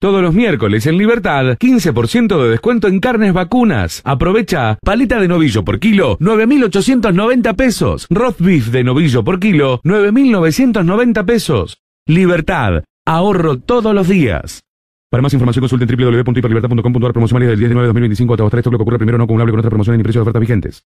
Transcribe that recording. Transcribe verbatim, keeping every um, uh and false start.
Todos los miércoles en Libertad, quince por ciento de descuento en carnes vacunas. Aprovecha paleta de novillo por kilo, nueve mil ochocientos noventa pesos. Roast beef de novillo por kilo, nueve mil novecientos noventa pesos. Libertad, ahorro todos los días. Para más información consulte en w w w punto hiperlibertad punto com punto a r. Promocionales del diez de nueve de dos mil veinticinco hasta tres. Esto es lo que ocurre primero no acumulable con otras promociones ni precios de ofertas vigentes.